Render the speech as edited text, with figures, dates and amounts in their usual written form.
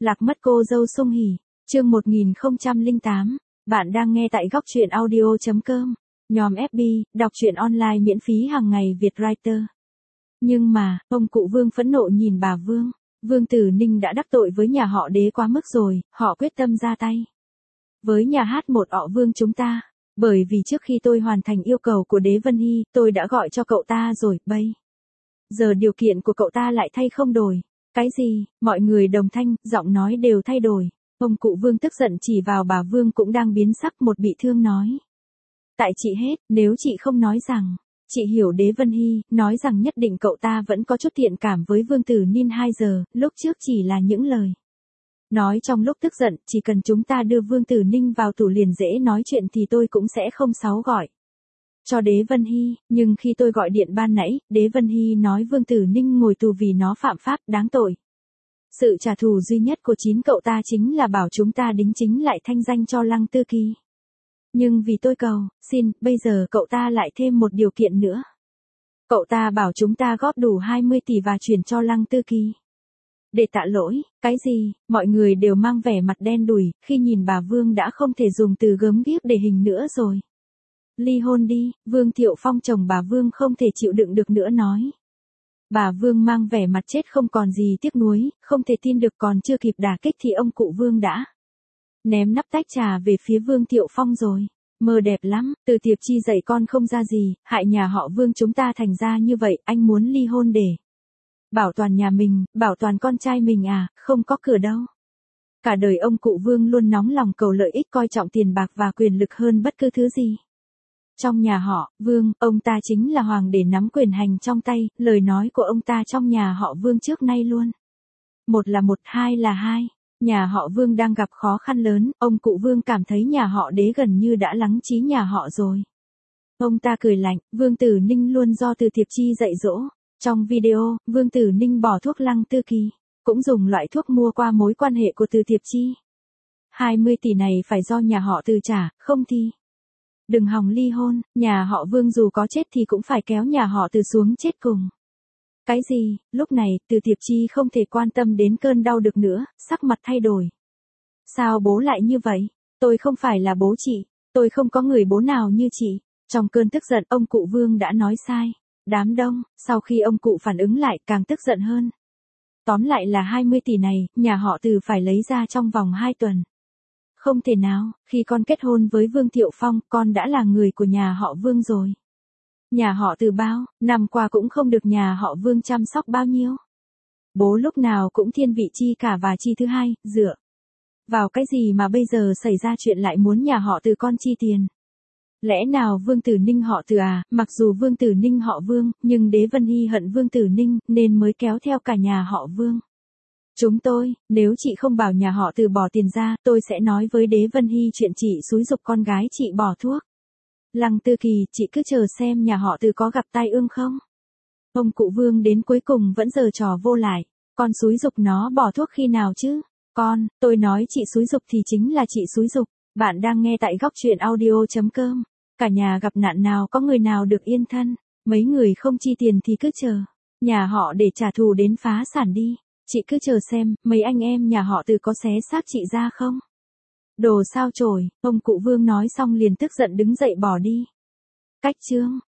Lạc mất cô dâu sung hỉ. Chương 1008. Bạn đang nghe tại góc truyện audio.com. Nhóm FB, đọc truyện online miễn phí hàng ngày Việt Writer. Nhưng mà, ông cụ Vương phẫn nộ nhìn bà Vương. Vương Tử Ninh đã đắc tội với nhà họ Đế quá mức rồi, họ quyết tâm ra tay với nhà hát một họ Vương chúng ta. Bởi vì trước khi tôi hoàn thành yêu cầu của Đế Vân Hy, tôi đã gọi cho cậu ta rồi, bây giờ điều kiện của cậu ta lại thay không đổi. Cái gì? Mọi người đồng thanh, giọng nói đều thay đổi. Ông cụ Vương tức giận chỉ vào bà Vương cũng đang biến sắc, một bị thương nói. Tại chị hết, nếu chị không nói rằng, chị hiểu Đế Vân Hy, nói rằng nhất định cậu ta vẫn có chút thiện cảm với Vương Tử Ninh 2 giờ, lúc trước chỉ là những lời nói trong lúc tức giận, chỉ cần chúng ta đưa Vương Tử Ninh vào tù liền dễ nói chuyện thì tôi cũng sẽ không sáu gọi cho Đế Vân Hy, nhưng khi tôi gọi điện ban nãy, Đế Vân Hy nói Vương Tử Ninh ngồi tù vì nó phạm pháp, đáng tội. Sự trả thù duy nhất của chính cậu ta chính là bảo chúng ta đính chính lại thanh danh cho Lăng Tư Kỳ. Nhưng vì tôi cầu, xin, bây giờ cậu ta lại thêm một điều kiện nữa. Cậu ta bảo chúng ta góp đủ 20 tỷ và chuyển cho Lăng Tư Kỳ để tạ lỗi. Cái gì? Mọi người đều mang vẻ mặt đen đủi, khi nhìn bà Vương đã không thể dùng từ gớm ghiếc để hình nữa rồi. Ly hôn đi, Vương Thiệu Phong chồng bà Vương không thể chịu đựng được nữa nói. Bà Vương mang vẻ mặt chết không còn gì tiếc nuối, không thể tin được còn chưa kịp đả kích thì ông cụ Vương đã ném nắp tách trà về phía Vương Thiệu Phong rồi. Mơ đẹp lắm, Từ Tiệp Chi dạy con không ra gì, hại nhà họ Vương chúng ta thành ra như vậy, anh muốn ly hôn để bảo toàn nhà mình, bảo toàn con trai mình à, không có cửa đâu. Cả đời ông cụ Vương luôn nóng lòng cầu lợi ích, coi trọng tiền bạc và quyền lực hơn bất cứ thứ gì. Trong nhà họ Vương, ông ta chính là hoàng để nắm quyền hành trong tay, lời nói của ông ta trong nhà họ Vương trước nay luôn. Một là một, hai là hai. Nhà họ Vương đang gặp khó khăn lớn, ông cụ Vương cảm thấy nhà họ Đế gần như đã lắng trí nhà họ rồi. Ông ta cười lạnh, Vương Tử Ninh luôn do Từ Tiệp Chi dạy dỗ. Trong video, Vương Tử Ninh bỏ thuốc Lăng Tư Kỳ, cũng dùng loại thuốc mua qua mối quan hệ của Từ Tiệp Chi. 20 tỷ này phải do nhà họ Từ trả, không thì đừng hòng ly hôn, nhà họ Vương dù có chết thì cũng phải kéo nhà họ Từ xuống chết cùng. Cái gì? Lúc này, Từ Tiệp Chi không thể quan tâm đến cơn đau được nữa, sắc mặt thay đổi. Sao bố lại như vậy? Tôi không phải là bố chị, tôi không có người bố nào như chị. Trong cơn tức giận, ông cụ Vương đã nói sai. Đám đông, sau khi ông cụ phản ứng lại, càng tức giận hơn. Tóm lại là 20 tỷ này, nhà họ Từ phải lấy ra trong vòng 2 tuần. Không thể nào, khi con kết hôn với Vương Thiệu Phong, con đã là người của nhà họ Vương rồi. Nhà họ Từ bao, năm qua cũng không được nhà họ Vương chăm sóc bao nhiêu. Bố lúc nào cũng thiên vị chi cả và chi thứ hai, dựa vào cái gì mà bây giờ xảy ra chuyện lại muốn nhà họ Từ con chi tiền. Lẽ nào Vương Tử Ninh họ Từ à? Mặc dù Vương Tử Ninh họ Vương, nhưng Đế Vân Hy hận Vương Tử Ninh, nên mới kéo theo cả nhà họ Vương. Chúng tôi, nếu chị không bảo nhà họ Từ bỏ tiền ra, tôi sẽ nói với Đế Vân Hy chuyện chị xúi giục con gái chị bỏ thuốc Lăng Tư Kỳ, chị cứ chờ xem nhà họ Từ có gặp tai ương không. Ông cụ Vương đến cuối cùng vẫn giở trò vô lại. Con xúi giục nó bỏ thuốc khi nào chứ? Tôi nói chị xúi giục thì chính là chị xúi giục. Bạn đang nghe tại góc truyện audio.com. Cả nhà gặp nạn nào có người nào được yên thân. Mấy người không chi tiền thì cứ chờ nhà họ để trả thù đến phá sản đi. Chị cứ chờ xem, mấy anh em nhà họ Từ có xé xác chị ra không? Đồ sao chổi, ông cụ Vương nói xong liền tức giận đứng dậy bỏ đi. Cách chương.